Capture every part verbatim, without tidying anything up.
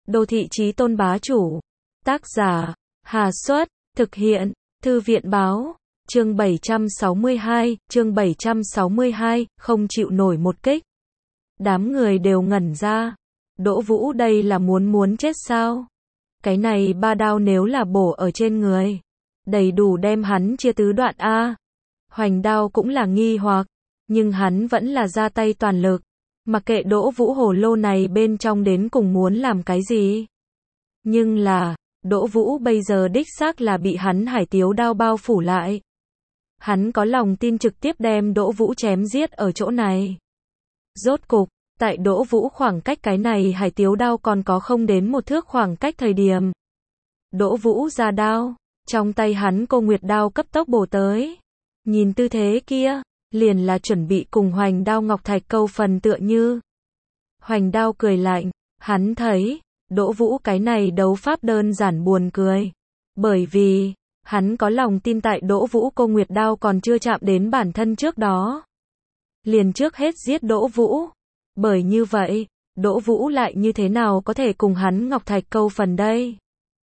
Đô thị chí tôn bá chủ. Tác giả, Hà Xuất, thực hiện, Thư viện báo, chương bảy trăm sáu mươi hai, chương bảy trăm sáu mươi hai, không chịu nổi một kích. Đám người đều ngẩn ra. Đỗ Vũ đây là muốn muốn chết sao? Cái này ba đao nếu là bổ ở trên người, đầy đủ đem hắn chia tứ đoạn a. Hoành đao cũng là nghi hoặc, nhưng hắn vẫn là ra tay toàn lực. Mặc kệ Đỗ Vũ hồ lô này bên trong đến cùng muốn làm cái gì. Nhưng là, Đỗ Vũ bây giờ đích xác là bị hắn hải tiếu đao bao phủ lại. Hắn có lòng tin trực tiếp đem Đỗ Vũ chém giết ở chỗ này. Rốt cục, tại Đỗ Vũ khoảng cách cái này hải tiếu đao còn có không đến một thước khoảng cách thời điểm. Đỗ Vũ ra đao, trong tay hắn Cô Nguyệt đao cấp tốc bổ tới. Nhìn tư thế kia, liền là chuẩn bị cùng Hoành đao ngọc thạch câu phần tựa như. Hoành đao cười lạnh, hắn thấy, Đỗ Vũ cái này đấu pháp đơn giản buồn cười. Bởi vì, hắn có lòng tin tại Đỗ Vũ Cô Nguyệt đao còn chưa chạm đến bản thân trước đó. Liền trước hết giết Đỗ Vũ. Bởi như vậy, Đỗ Vũ lại như thế nào có thể cùng hắn ngọc thạch câu phần đây?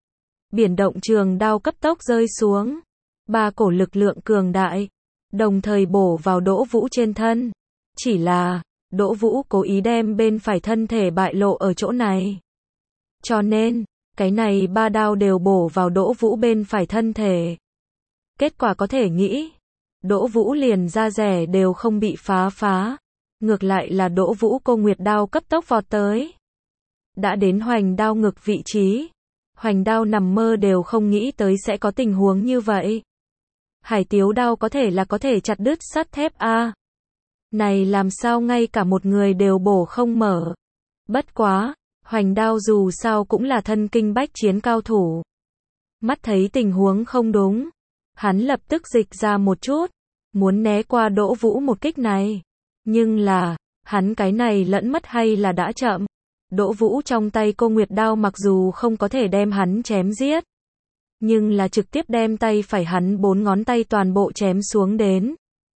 Biển động trường đao cấp tốc rơi xuống. Ba cổ lực lượng cường đại, đồng thời bổ vào Đỗ Vũ trên thân. Chỉ là, Đỗ Vũ cố ý đem bên phải thân thể bại lộ ở chỗ này. Cho nên, cái này ba đao đều bổ vào Đỗ Vũ bên phải thân thể. Kết quả có thể nghĩ, Đỗ Vũ liền da rẻ đều không bị phá phá. Ngược lại là Đỗ Vũ Cô Nguyệt đao cấp tốc vọt tới. Đã đến Hoành đao ngực vị trí. Hoành đao nằm mơ đều không nghĩ tới sẽ có tình huống như vậy. Hải tiếu đao có thể là có thể chặt đứt sắt thép a. Này làm sao ngay cả một người đều bổ không mở. Bất quá, Hoành đao dù sao cũng là thân kinh bách chiến cao thủ. Mắt thấy tình huống không đúng, hắn lập tức dịch ra một chút, muốn né qua Đỗ Vũ một kích này. Nhưng là, hắn cái này lẫn mất hay là đã chậm. Đỗ Vũ trong tay Cô Nguyệt đao mặc dù không có thể đem hắn chém giết, nhưng là trực tiếp đem tay phải hắn bốn ngón tay toàn bộ chém xuống đến.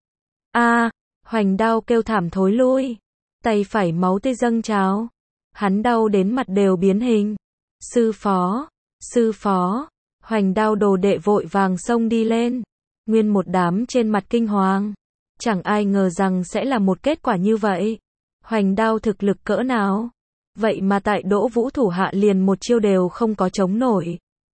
A, Hoành đao kêu thảm thối lui, tay phải máu tươi dâng trào. Hắn đau đến mặt đều biến hình. Sư phó, sư phó, Hoành đao đồ đệ vội vàng xông đi lên. Nguyên một đám trên mặt kinh hoàng. Chẳng ai ngờ rằng sẽ là một kết quả như vậy. Hoành đao thực lực cỡ nào? Vậy mà tại Đỗ Vũ thủ hạ liền một chiêu đều không có chống nổi.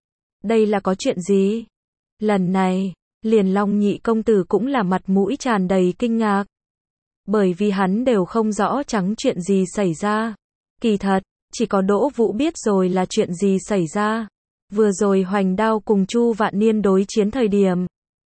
Đây là có chuyện gì? Lần này, liền Long nhị công tử cũng là mặt mũi tràn đầy kinh ngạc. Bởi vì hắn đều không rõ trắng chuyện gì xảy ra. Kỳ thật, chỉ có Đỗ Vũ biết rồi là chuyện gì xảy ra. Vừa rồi Hoành đao cùng Chu Vạn Niên đối chiến thời điểm.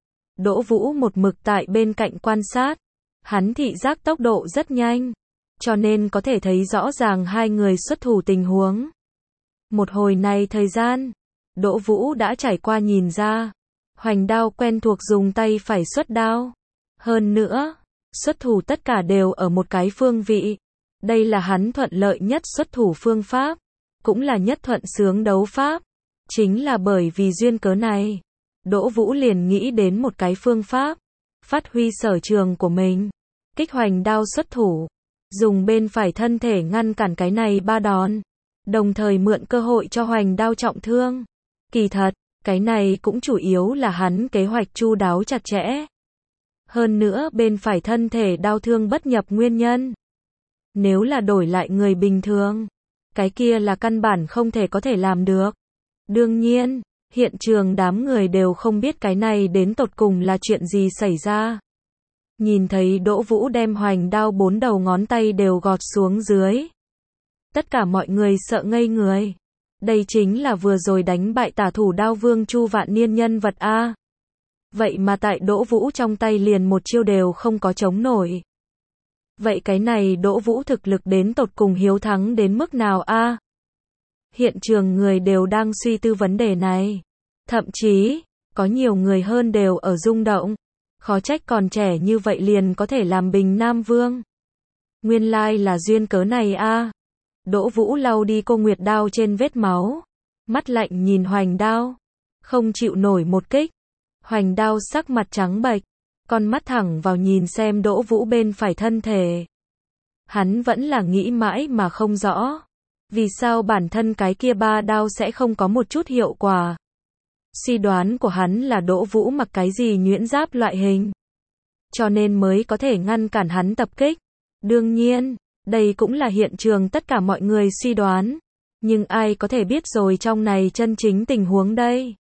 Đỗ Vũ một mực tại bên cạnh quan sát. Hắn thị giác tốc độ rất nhanh. Cho nên có thể thấy rõ ràng hai người xuất thủ tình huống. Một hồi này thời gian, Đỗ Vũ đã trải qua nhìn ra. Hoành đao quen thuộc dùng tay phải xuất đao. Hơn nữa, xuất thủ tất cả đều ở một cái phương vị. Đây là hắn thuận lợi nhất xuất thủ phương pháp. Cũng là nhất thuận sướng đấu pháp. Chính là bởi vì duyên cớ này. Đỗ Vũ liền nghĩ đến một cái phương pháp. Phát huy sở trường của mình. Kích Hoành đao xuất thủ. Dùng bên phải thân thể ngăn cản cái này ba đòn. Đồng thời mượn cơ hội cho Hoành đao trọng thương. Kỳ thật, cái này cũng chủ yếu là hắn kế hoạch chu đáo chặt chẽ. Hơn nữa bên phải thân thể đao thương bất nhập nguyên nhân. Nếu là đổi lại người bình thường, cái kia là căn bản không thể có thể làm được. Đương nhiên, hiện trường đám người đều không biết cái này đến tột cùng là chuyện gì xảy ra. Nhìn thấy Đỗ Vũ đem Hoành đao bốn đầu ngón tay đều gọt xuống dưới. Tất cả mọi người sợ ngây người. Đây chính là vừa rồi đánh bại tả thủ đao vương Chu Vạn Niên nhân vật A. Vậy mà tại Đỗ Vũ trong tay liền một chiêu đều không có chống nổi. Vậy cái này Đỗ Vũ thực lực đến tột cùng hiếu thắng đến mức nào A? Hiện trường người đều đang suy tư vấn đề này. Thậm chí, có nhiều người hơn đều ở rung động. Khó trách còn trẻ như vậy liền có thể làm Bình Nam Vương. Nguyên lai là duyên cớ này a. Đỗ Vũ lau đi Cô Nguyệt đao trên vết máu. Mắt lạnh nhìn Hoành đao. Không chịu nổi một kích. Hoành đao sắc mặt trắng bệch. Con mắt thẳng vào nhìn xem Đỗ Vũ bên phải thân thể. Hắn vẫn là nghĩ mãi mà không rõ. Vì sao bản thân cái kia ba đao sẽ không có một chút hiệu quả? Suy đoán của hắn là Đỗ Vũ mặc cái gì nhuyễn giáp loại hình, cho nên mới có thể ngăn cản hắn tập kích. Đương nhiên, đây cũng là hiện trường tất cả mọi người suy đoán. Nhưng ai có thể biết rồi trong này chân chính tình huống đây?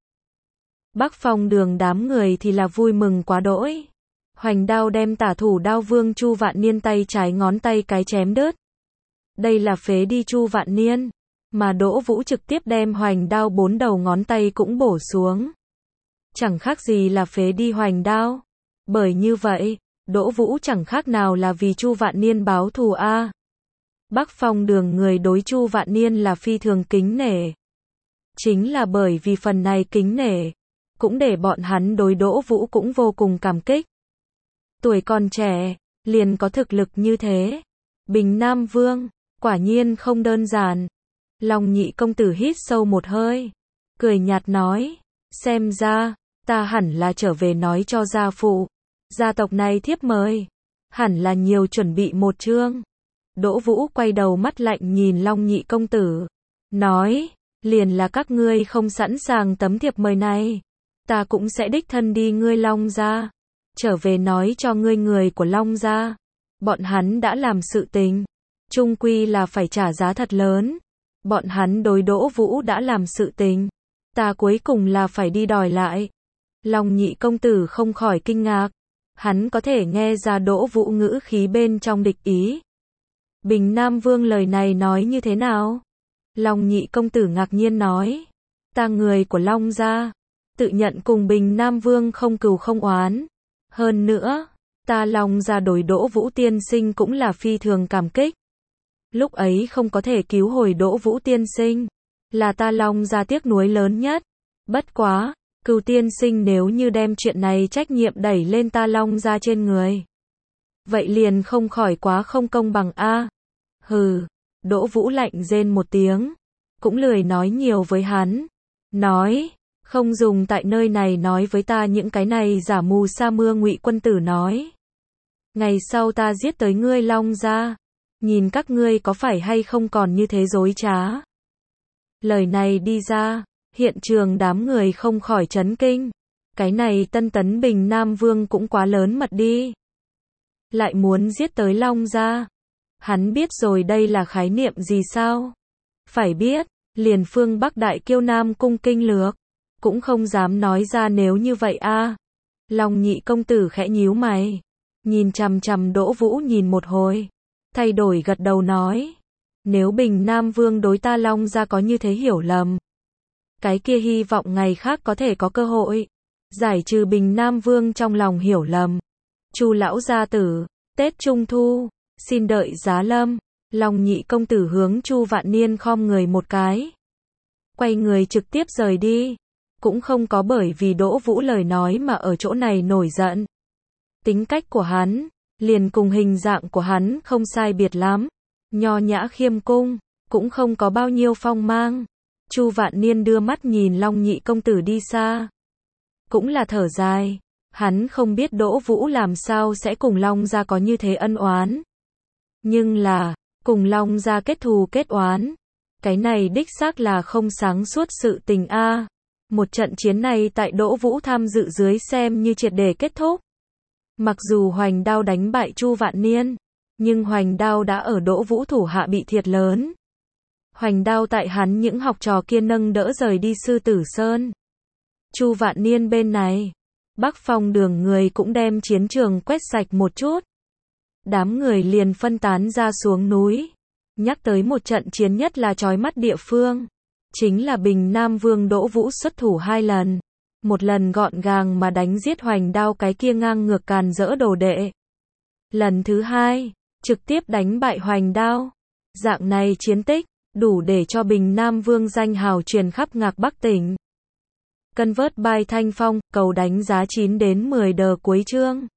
Bắc Phong Đường đám người thì là vui mừng quá đỗi. Hoành đao đem tả thủ đao vương Chu Vạn Niên tay trái ngón tay cái chém đứt. Đây là phế đi Chu Vạn Niên. Mà Đỗ Vũ trực tiếp đem hoành đao bốn đầu ngón tay cũng bổ xuống. Chẳng khác gì là phế đi hoành đao. Bởi như vậy, Đỗ Vũ chẳng khác nào là vì Chu Vạn Niên báo thù a. Bắc Phong Đường người đối Chu Vạn Niên là phi thường kính nể. Chính là bởi vì phần này kính nể, cũng để bọn hắn đối Đỗ Vũ cũng vô cùng cảm kích. Tuổi còn trẻ, liền có thực lực như thế. Bình Nam Vương, quả nhiên không đơn giản. Long Nhị công tử hít sâu một hơi, cười nhạt nói, xem ra, ta hẳn là trở về nói cho gia phụ. Gia tộc này thiếp mời, hẳn là nhiều chuẩn bị một chương. Đỗ Vũ quay đầu mắt lạnh nhìn Long Nhị công tử, nói, liền là các ngươi không sẵn sàng tấm thiệp mời này, ta cũng sẽ đích thân đi ngươi Long gia, trở về nói cho ngươi người của Long gia, bọn hắn đã làm sự tình, chung quy là phải trả giá thật lớn. Bọn hắn đối Đỗ Vũ đã làm sự tình, ta cuối cùng là phải đi đòi lại. Long Nhị công tử không khỏi kinh ngạc, hắn có thể nghe ra Đỗ Vũ ngữ khí bên trong địch ý. Bình Nam Vương lời này nói như thế nào? Long Nhị công tử ngạc nhiên nói, ta người của Long gia, tự nhận cùng Bình Nam Vương không cừu không oán. Hơn nữa, ta Long gia đối Đỗ Vũ tiên sinh cũng là phi thường cảm kích. Lúc ấy không có thể cứu hồi Đỗ Vũ tiên sinh, là ta Long gia tiếc nuối lớn nhất. Bất quá, Cừu tiên sinh nếu như đem chuyện này trách nhiệm đẩy lên ta Long gia trên người, vậy liền không khỏi quá không công bằng a. Hừ, Đỗ Vũ lạnh rên một tiếng, cũng lười nói nhiều với hắn, nói, không dùng tại nơi này nói với ta những cái này giả mù sa mưa. Ngụy quân tử nói, ngày sau ta giết tới ngươi Long gia, nhìn các ngươi có phải hay không còn như thế dối trá. Lời này đi ra, hiện trường đám người không khỏi chấn kinh. Cái này Tân Tấn Bình Nam Vương cũng quá lớn mật đi. Lại muốn giết tới Long gia. Hắn biết rồi đây là khái niệm gì sao? Phải biết, liền phương Bắc Đại Kiêu Nam Cung kinh lược, cũng không dám nói ra nếu như vậy a. Long Nhị công tử khẽ nhíu mày, nhìn chằm chằm Đỗ Vũ nhìn một hồi, thay đổi gật đầu nói, nếu Bình Nam Vương đối ta Long gia có như thế hiểu lầm, cái kia hy vọng ngày khác có thể có cơ hội giải trừ Bình Nam Vương trong lòng hiểu lầm. Chu lão gia tử, Tết Trung Thu, xin đợi giá lâm. Long Nhị công tử hướng Chu Vạn Niên khom người một cái, quay người trực tiếp rời đi, cũng không có bởi vì Đỗ Vũ lời nói mà ở chỗ này nổi giận. Tính cách của hắn, liền cùng hình dạng của hắn không sai biệt lắm, nho nhã khiêm cung, cũng không có bao nhiêu phong mang. Chu Vạn Niên đưa mắt nhìn Long Nhị công tử đi xa, cũng là thở dài, hắn không biết Đỗ Vũ làm sao sẽ cùng Long gia có như thế ân oán. Nhưng là, cùng Long gia kết thù kết oán, cái này đích xác là không sáng suốt sự tình a. Một trận chiến này tại Đỗ Vũ tham dự dưới xem như triệt để kết thúc. Mặc dù Hoành Đao đánh bại Chu Vạn Niên, nhưng Hoành Đao đã ở Đỗ Vũ thủ hạ bị thiệt lớn. Hoành Đao tại hắn những học trò kia nâng đỡ rời đi Sư Tử Sơn. Chu Vạn Niên bên này, Bắc Phong Đường người cũng đem chiến trường quét sạch một chút. Đám người liền phân tán ra xuống núi. Nhắc tới một trận chiến nhất là chói mắt địa phương, chính là Bình Nam Vương Đỗ Vũ xuất thủ hai lần. Một lần gọn gàng mà đánh giết Hoành Đao cái kia ngang ngược càn rỡ đồ đệ. Lần thứ hai, trực tiếp đánh bại Hoành Đao. Dạng này chiến tích, đủ để cho Bình Nam Vương danh hào truyền khắp Ngạc Bắc tỉnh. Cân vớt bài Thanh Phong, cầu đánh giá chín đến mười đờ cuối chương.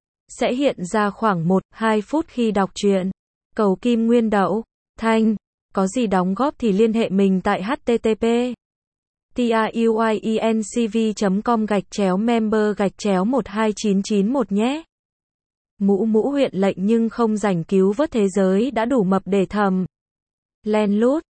Sẽ hiện ra khoảng một đến hai phút khi đọc truyện. Cầu Kim Nguyên Đậu, Thanh, có gì đóng góp thì liên hệ mình tại h t t p truyencv chấm com gạch chéo member gạch chéo một hai chín chín một nhé. Mũ mũ huyện lệnh nhưng không rảnh cứu vớt thế giới đã đủ mập để thầm. Len lút.